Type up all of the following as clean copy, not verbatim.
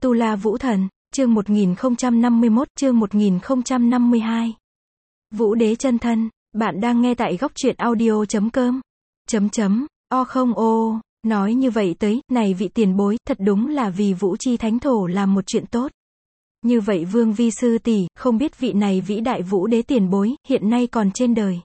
Tu La Vũ Thần, chương 1051, chương 1052. Vũ Đế chân thân, bạn đang nghe tại góc truyện audio.com. O không ô, nói như vậy tới, này vị tiền bối, thật đúng là vì Vũ Chi Thánh Thổ làm một chuyện tốt. Như vậy Vương vi sư tỷ, không biết vị này vĩ đại Vũ Đế tiền bối, hiện nay còn trên đời.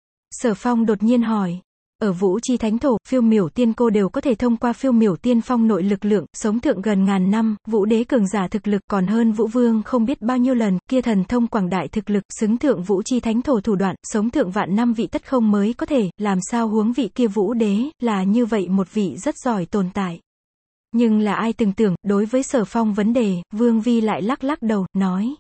Sở Phong đột nhiên hỏi. Ở Vũ Chi Thánh Thổ, phiêu miểu tiên cô đều có thể thông qua phiêu miểu tiên phong nội lực lượng, sống thượng gần ngàn năm, Vũ Đế cường giả thực lực còn hơn Vũ Vương không biết bao nhiêu lần, kia thần thông quảng đại thực lực, xứng thượng Vũ Chi Thánh Thổ thủ đoạn, sống thượng vạn năm vị tất không mới có thể, làm sao huống vị kia Vũ Đế, là như vậy một vị rất giỏi tồn tại. Nhưng là ai từng tưởng, đối với Sở Phong vấn đề, Vương Vi lại lắc lắc đầu, nói.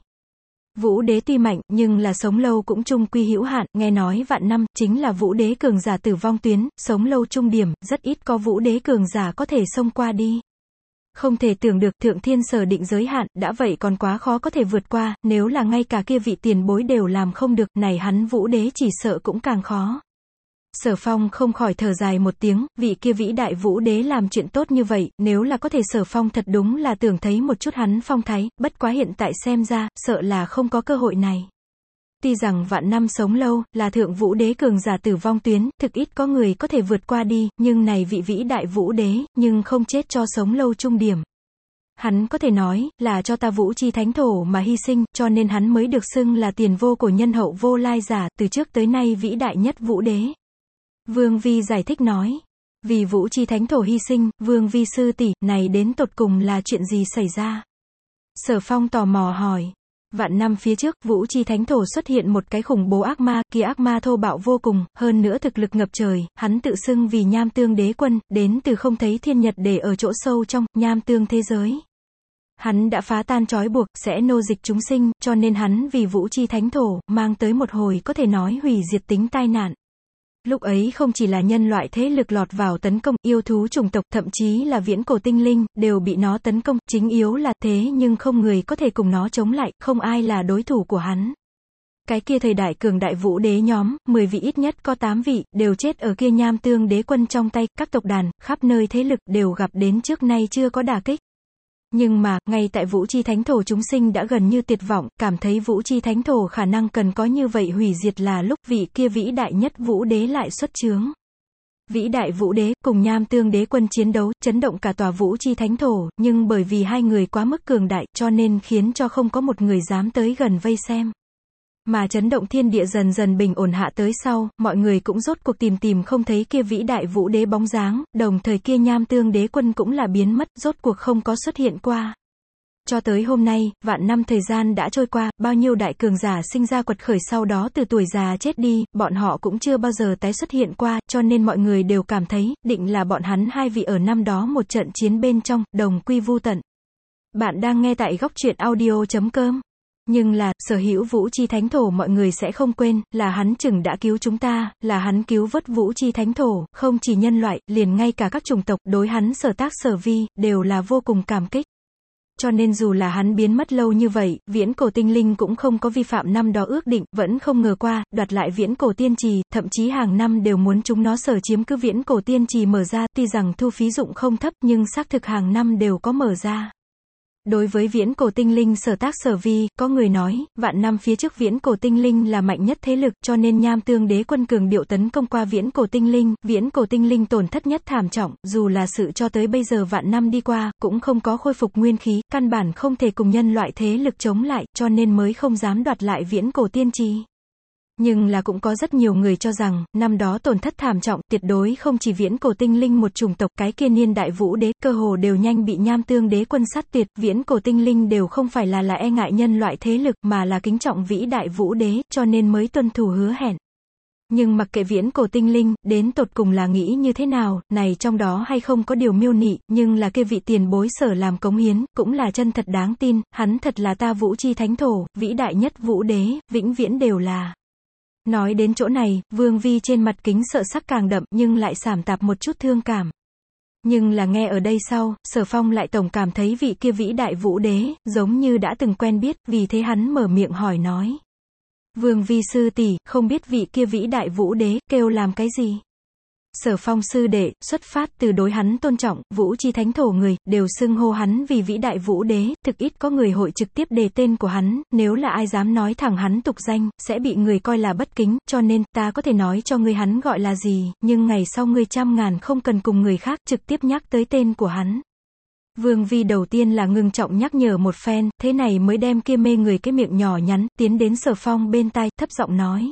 Vũ Đế tuy mạnh, nhưng là sống lâu cũng chung quy hữu hạn, nghe nói vạn năm, chính là Vũ Đế cường giả tử vong tuyến, sống lâu trung điểm, rất ít có Vũ Đế cường giả có thể xông qua đi. Không thể tưởng được thượng thiên sở định giới hạn, đã vậy còn quá khó có thể vượt qua, nếu là ngay cả kia vị tiền bối đều làm không được, này hắn Vũ Đế chỉ sợ cũng càng khó. Sở Phong không khỏi thở dài một tiếng, vị kia vĩ đại Vũ Đế làm chuyện tốt như vậy, nếu là có thể Sở Phong thật đúng là tưởng thấy một chút hắn phong thái, bất quá hiện tại xem ra, sợ là không có cơ hội này. Tuy rằng vạn năm sống lâu, là thượng Vũ Đế cường giả tử vong tuyến, thực ít có người có thể vượt qua đi, nhưng này vị vĩ đại Vũ Đế, nhưng không chết cho sống lâu trung điểm. Hắn có thể nói, là cho ta Vũ Chi Thánh Thổ mà hy sinh, cho nên hắn mới được xưng là tiền vô cổ nhân hậu vô lai giả, từ trước tới nay vĩ đại nhất Vũ Đế. Vương Vi giải thích nói, vì Vũ Chi Thánh Thổ hy sinh, Vương Vi sư tỷ, này đến tột cùng là chuyện gì xảy ra? Sở Phong tò mò hỏi. Vạn năm phía trước, Vũ Chi Thánh Thổ xuất hiện một cái khủng bố ác ma, kia ác ma thô bạo vô cùng, hơn nữa thực lực ngập trời, hắn tự xưng vì Nham Tương Đế Quân, đến từ không thấy thiên nhật để ở chỗ sâu trong, Nham Tương thế giới. Hắn đã phá tan trói buộc, sẽ nô dịch chúng sinh, cho nên hắn vì Vũ Chi Thánh Thổ, mang tới một hồi có thể nói hủy diệt tính tai nạn. Lúc ấy không chỉ là nhân loại thế lực lọt vào tấn công, yêu thú chủng tộc, thậm chí là viễn cổ tinh linh, đều bị nó tấn công, chính yếu là thế nhưng không người có thể cùng nó chống lại, không ai là đối thủ của hắn. Cái kia thời đại cường đại Vũ Đế nhóm, 10 vị ít nhất có 8 vị, đều chết ở kia Nham Tương Đế Quân trong tay, các tộc đàn, khắp nơi thế lực, đều gặp đến trước nay chưa có đả kích. Nhưng mà, ngay tại Vũ Chi Thánh Thổ chúng sinh đã gần như tuyệt vọng, cảm thấy Vũ Chi Thánh Thổ khả năng cần có như vậy hủy diệt là lúc vị kia vĩ đại nhất Vũ Đế lại xuất chướng. Vĩ đại Vũ Đế, cùng Nham Tương Đế Quân chiến đấu, chấn động cả tòa Vũ Chi Thánh Thổ, nhưng bởi vì hai người quá mức cường đại, cho nên khiến cho không có một người dám tới gần vây xem. Mà chấn động thiên địa dần dần bình ổn hạ tới sau, mọi người cũng rốt cuộc tìm không thấy kia vĩ đại Vũ Đế bóng dáng, đồng thời kia Nham Tương Đế Quân cũng là biến mất, rốt cuộc không có xuất hiện qua. Cho tới hôm nay, vạn năm thời gian đã trôi qua, bao nhiêu đại cường giả sinh ra quật khởi sau đó từ tuổi già chết đi, bọn họ cũng chưa bao giờ tái xuất hiện qua, cho nên mọi người đều cảm thấy, định là bọn hắn hai vị ở năm đó một trận chiến bên trong, đồng quy vu tận. Bạn đang nghe tại góc truyện audio.com. Nhưng là, sở hữu Vũ Chi Thánh Thổ mọi người sẽ không quên, là hắn chừng đã cứu chúng ta, là hắn cứu vớt Vũ Chi Thánh Thổ, không chỉ nhân loại, liền ngay cả các chủng tộc, đối hắn sở tác sở vi, đều là vô cùng cảm kích. Cho nên dù là hắn biến mất lâu như vậy, viễn cổ tinh linh cũng không có vi phạm năm đó ước định, vẫn không ngờ qua, đoạt lại viễn cổ tiên trì, thậm chí hàng năm đều muốn chúng nó sở chiếm cứ viễn cổ tiên trì mở ra, tuy rằng thu phí dụng không thấp nhưng xác thực hàng năm đều có mở ra. Đối với viễn cổ tinh linh sở tác sở vi, có người nói, vạn năm phía trước viễn cổ tinh linh là mạnh nhất thế lực, cho nên Nham Tương Đế Quân cường điệu tấn công qua viễn cổ tinh linh tổn thất nhất thảm trọng, dù là sự cho tới bây giờ vạn năm đi qua, cũng không có khôi phục nguyên khí, căn bản không thể cùng nhân loại thế lực chống lại, cho nên mới không dám đoạt lại viễn cổ tiên trì. Nhưng là cũng có rất nhiều người cho rằng, năm đó tổn thất thảm trọng, tuyệt đối không chỉ viễn cổ tinh linh một chủng tộc, cái kia niên đại Vũ Đế, cơ hồ đều nhanh bị Nham Tương Đế Quân sát tuyệt, viễn cổ tinh linh đều không phải là e ngại nhân loại thế lực, mà là kính trọng vĩ đại Vũ Đế, cho nên mới tuân thủ hứa hẹn. Nhưng mặc kệ viễn cổ tinh linh, đến tột cùng là nghĩ như thế nào, này trong đó hay không có điều miêu nị, nhưng là kia vị tiền bối sở làm cống hiến, cũng là chân thật đáng tin, hắn thật là ta Vũ Chi Thánh Thổ, vĩ đại nhất Vũ Đế, vĩnh viễn đều là. Nói đến chỗ này, Vương Vi trên mặt kính sợ sắc càng đậm, nhưng lại sảm tạp một chút thương cảm. Nhưng là nghe ở đây sau, Sở Phong lại tổng cảm thấy vị kia vĩ đại Vũ Đế, giống như đã từng quen biết, vì thế hắn mở miệng hỏi nói. Vương Vi sư tỷ, không biết vị kia vĩ đại Vũ Đế, kêu làm cái gì? Sở Phong sư đệ, xuất phát từ đối hắn tôn trọng, Vũ Chi Thánh Thổ người, đều xưng hô hắn vì vĩ đại vũ đế, thực ít có người hội trực tiếp đề tên của hắn, nếu là ai dám nói thẳng hắn tục danh, sẽ bị người coi là bất kính, cho nên, ta có thể nói cho ngươi hắn gọi là gì, nhưng ngày sau ngươi trăm ngàn không cần cùng người khác trực tiếp nhắc tới tên của hắn. Vương Vi đầu tiên là ngưng trọng nhắc nhở một phen, thế này mới đem kia mê người cái miệng nhỏ nhắn, tiến đến Sở Phong bên tai, thấp giọng nói.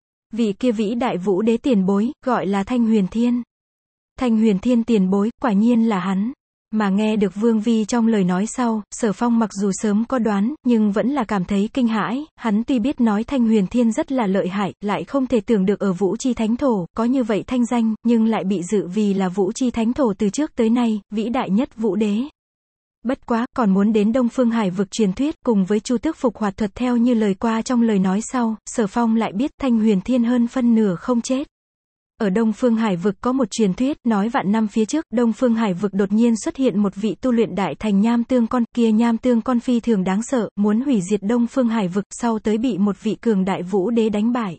Vị kia vĩ đại vũ đế tiền bối, gọi là Thanh Huyền Thiên. Thanh Huyền Thiên tiền bối, quả nhiên là hắn. Mà nghe được Vương Vi trong lời nói sau, Sở Phong mặc dù sớm có đoán, nhưng vẫn là cảm thấy kinh hãi, hắn tuy biết nói Thanh Huyền Thiên rất là lợi hại, lại không thể tưởng được ở Vũ Chi Thánh Thổ, có như vậy thanh danh, nhưng lại bị dự vì là Vũ Chi Thánh Thổ từ trước tới nay, vĩ đại nhất vũ đế. Bất quá, còn muốn đến Đông Phương Hải vực truyền thuyết, cùng với Chu Tước Phục Hoạt Thuật theo như lời qua trong lời nói sau, Sở Phong lại biết Thanh Huyền Thiên hơn phân nửa không chết. Ở Đông Phương Hải vực có một truyền thuyết, nói vạn năm phía trước, Đông Phương Hải vực đột nhiên xuất hiện một vị tu luyện đại thành nham tương con, kia nham tương con phi thường đáng sợ, muốn hủy diệt Đông Phương Hải vực, sau tới bị một vị cường đại vũ đế đánh bại.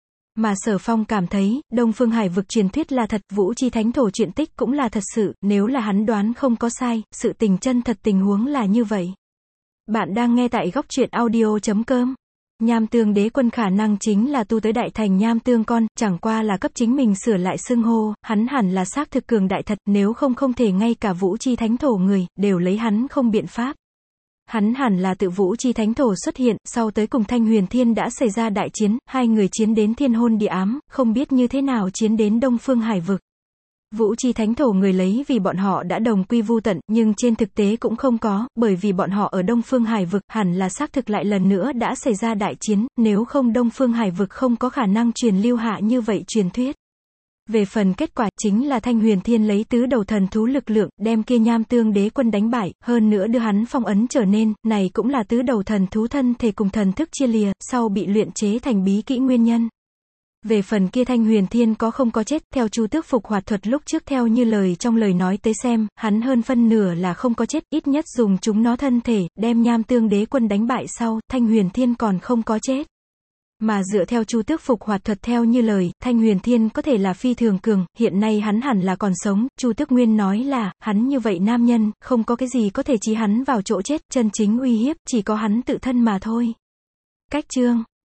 Mà Sở Phong cảm thấy, Đông Phương Hải vực truyền thuyết là thật, Vũ Chi Thánh Thổ truyện tích cũng là thật sự, nếu là hắn đoán không có sai, sự tình chân thật tình huống là như vậy. Bạn đang nghe tại góc truyện audio.com. Nham tương đế quân khả năng chính là tu tới đại thành nham tương con, chẳng qua là cấp chính mình sửa lại xưng hô, hắn hẳn là xác thực cường đại thật, nếu không thể ngay cả Vũ Chi Thánh Thổ người, đều lấy hắn không biện pháp. Hắn hẳn là tự Vũ Chi Thánh Thổ xuất hiện, sau tới cùng Thanh Huyền Thiên đã xảy ra đại chiến, hai người chiến đến thiên hôn địa ám, không biết như thế nào chiến đến Đông Phương Hải vực. Vũ Chi Thánh Thổ người lấy vì bọn họ đã đồng quy vu tận, nhưng trên thực tế cũng không có, bởi vì bọn họ ở Đông Phương Hải vực, hẳn là xác thực lại lần nữa đã xảy ra đại chiến, nếu không Đông Phương Hải vực không có khả năng truyền lưu hạ như vậy truyền thuyết. Về phần kết quả, chính là Thanh Huyền Thiên lấy tứ đầu thần thú lực lượng, đem kia nham tương đế quân đánh bại, hơn nữa đưa hắn phong ấn trở nên, này cũng là tứ đầu thần thú thân thể cùng thần thức chia lìa, sau bị luyện chế thành bí kỹ nguyên nhân. Về phần kia Thanh Huyền Thiên có không có chết, theo Chu Tước Phục Hoạt Thuật lúc trước theo như lời trong lời nói tới xem, hắn hơn phân nửa là không có chết, ít nhất dùng chúng nó thân thể, đem nham tương đế quân đánh bại sau, Thanh Huyền Thiên còn không có chết. Mà dựa theo Chu Tước Phục Hoạt Thuật theo như lời, Thanh Huyền Thiên có thể là phi thường cường, hiện nay hắn hẳn là còn sống, Chu Tước Nguyên nói là, hắn như vậy nam nhân, không có cái gì có thể chí hắn vào chỗ chết, chân chính uy hiếp, chỉ có hắn tự thân mà thôi. Cách chương